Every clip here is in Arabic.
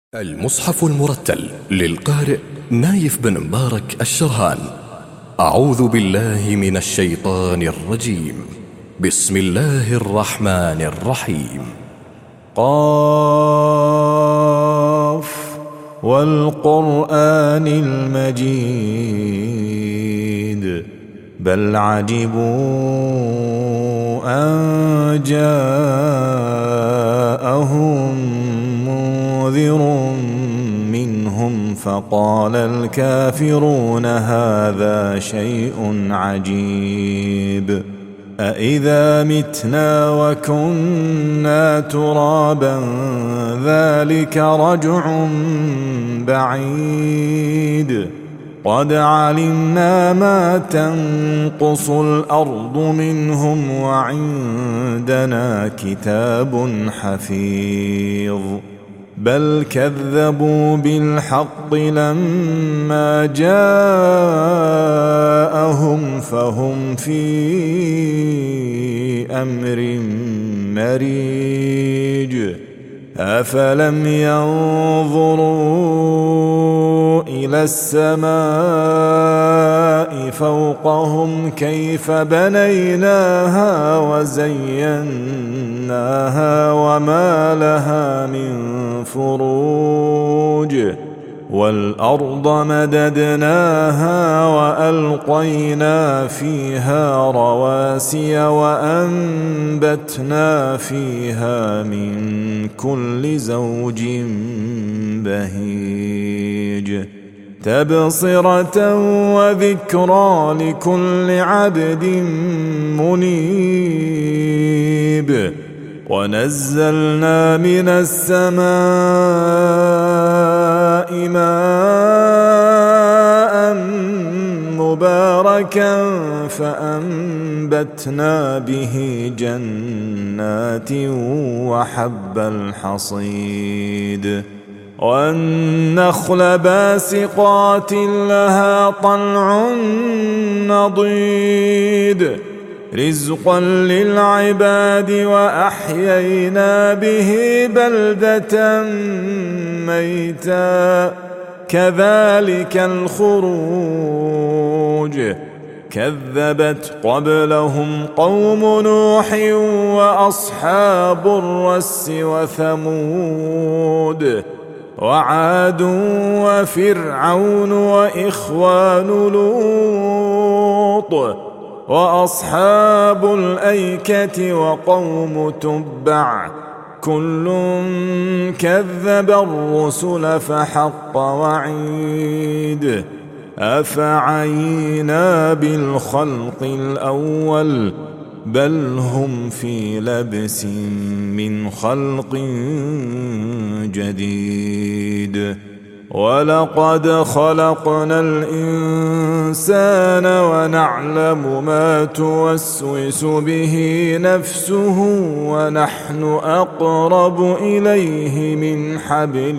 المصحف المرتل للقارئ نايف بن مبارك الشرهان. أعوذ بالله من الشيطان الرجيم. بسم الله الرحمن الرحيم. قاف والقرآن المجيد بل عجبوا أن جاءهم منذر منهم فقال الكافرون هذا شيء عجيب أإذا متنا وكنا ترابا ذلك رجع بعيد قد علمنا ما تنقص الأرض منهم وعندنا كتاب حفيظ بل كذبوا بالحق لما جاءهم فهم في أمر مريج أفلم ينظروا إلى السماء فوقهم كيف بنيناها وزيناها وما لها من فروج والأرض مددناها وألقينا فيها رواسي وأنبتنا فيها من كل زوج بهيج تبصرة وذكرى لكل عبد منيب ونزلنا من السماء ماء مباركا فأنبتنا به جنات وحب الحصيد والنخل باسقات لها طلع نضيد رزقا للعباد وأحيينا به بلدة ميتا كذلك الخروج كذبت قبلهم قوم نوح وأصحاب الرس وثمود وعاد وفرعون وإخوان لوط وأصحاب الأيكة وقوم تبع كل كذب الرسل فحق وعيد أفعينا بالخلق الأول بل هم في لبس من خلق جديد ولقد خلقنا الإنسان ونعلم ما توسوس به نفسه ونحن أقرب إليه من حبل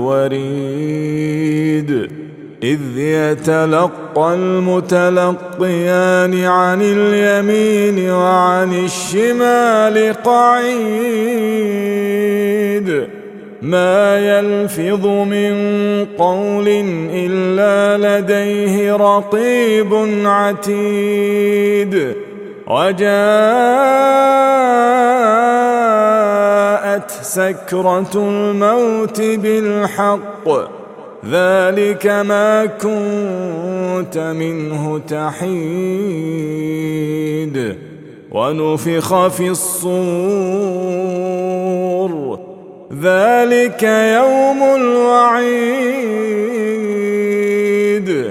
الوريد إذ يتلقى المتلقيان عن اليمين وعن الشمال قعيد ما يلفظ من قول إلا لديه رقيب عتيد وجاءت سكرة الموت بالحق ذلك ما كنت منه تحيد ونفخ في الصور ذلك يوم الوعيد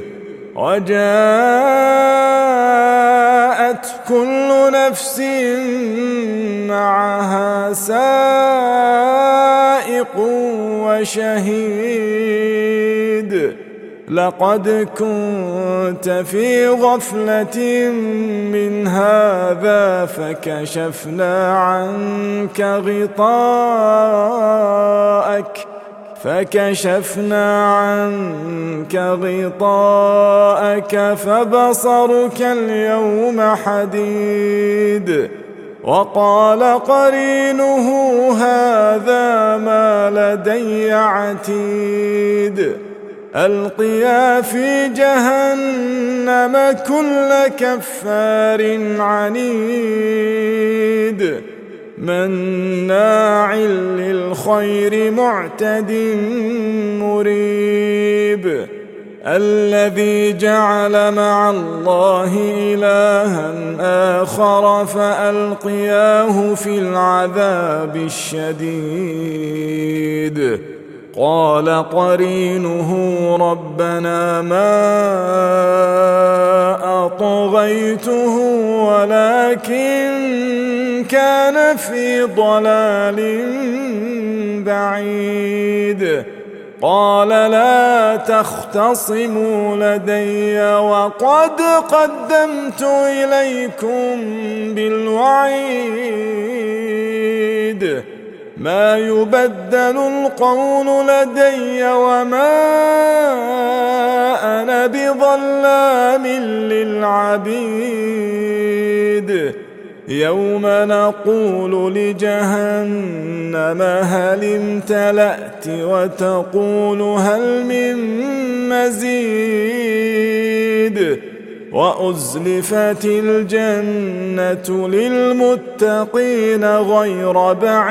وجاءت كل نفس معها سائق وشهيد لقد كنت في غفلة من هذا فكشفنا عنك غطاءك فبصرك اليوم حديد وقال قرينه هذا ما لدي عتيد ألقيا في جهنم كل كفار عنيد مناع للخير معتد مريب الذي جعل مع الله إلها آخر فألقياه في العذاب الشديد قال قرينه ربنا ما أطغيته ولكن كان في ضلال بعيد قال لا تختصموا لدي وقد قدمت إليكم بالوعيد ما يبدل القول لدي وما أنا بظلام للعبيد يوم نقول لجهنم هل امتلأت وتقول هل من مزيد وأزلفت الجنة للمتقين غير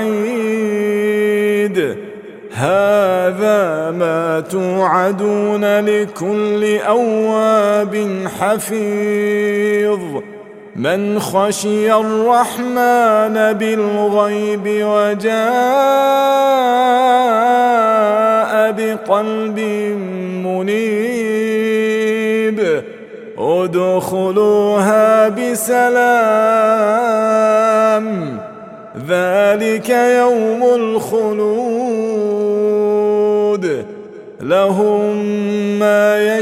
بعيد هذا ما توعدون لكل أواب حفيظ من خشي الرحمن بالغيب وجاء بقلب منيب ادخلوها بسلام ذلك يوم الخلود لهم ما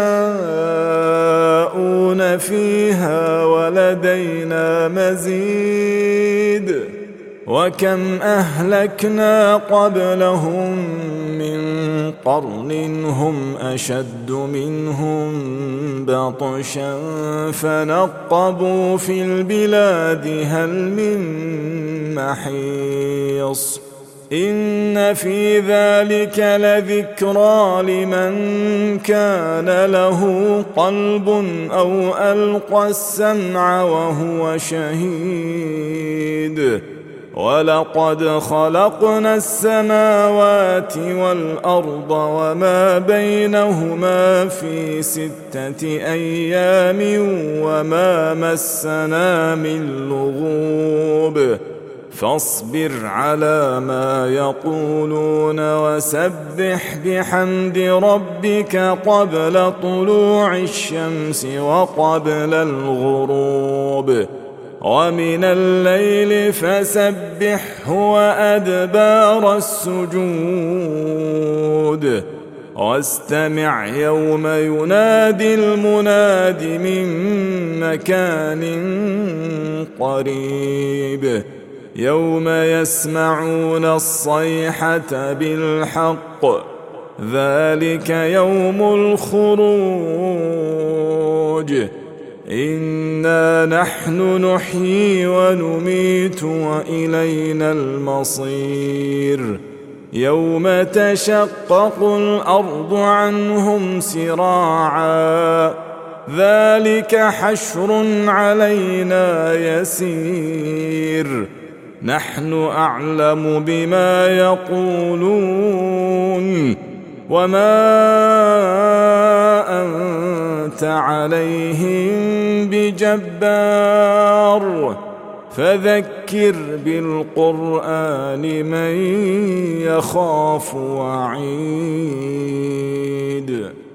يشاءون فيها ولدينا مزيد وكم أهلكنا قبلهم من قرن هم أشد منهم بطشا فنقبوا في البلاد هل من محيص إن في ذلك لذكرى لمن كان له قلب أو ألقى السمع وهو شهيد ولقد خلقنا السماوات والأرض وما بينهما في 6 أيام وما مسنا من لغوب فاصبر على ما يقولون وسبح بحمد ربك قبل طلوع الشمس وقبل الغروب ومن الليل فسبحه وأدبار السجود واستمع يوم ينادي المناد من مكان قريب يوم يسمعون الصيحة بالحق ذلك يوم الخروج إنا نحن نحيي ونميت وإلينا المصير يوم تشقق الأرض عنهم سراعا ذلك حشر علينا يسير نحن أعلم بما يقولون وما أنت عليهم بجبار فذكر بالقرآن من يخاف وعيد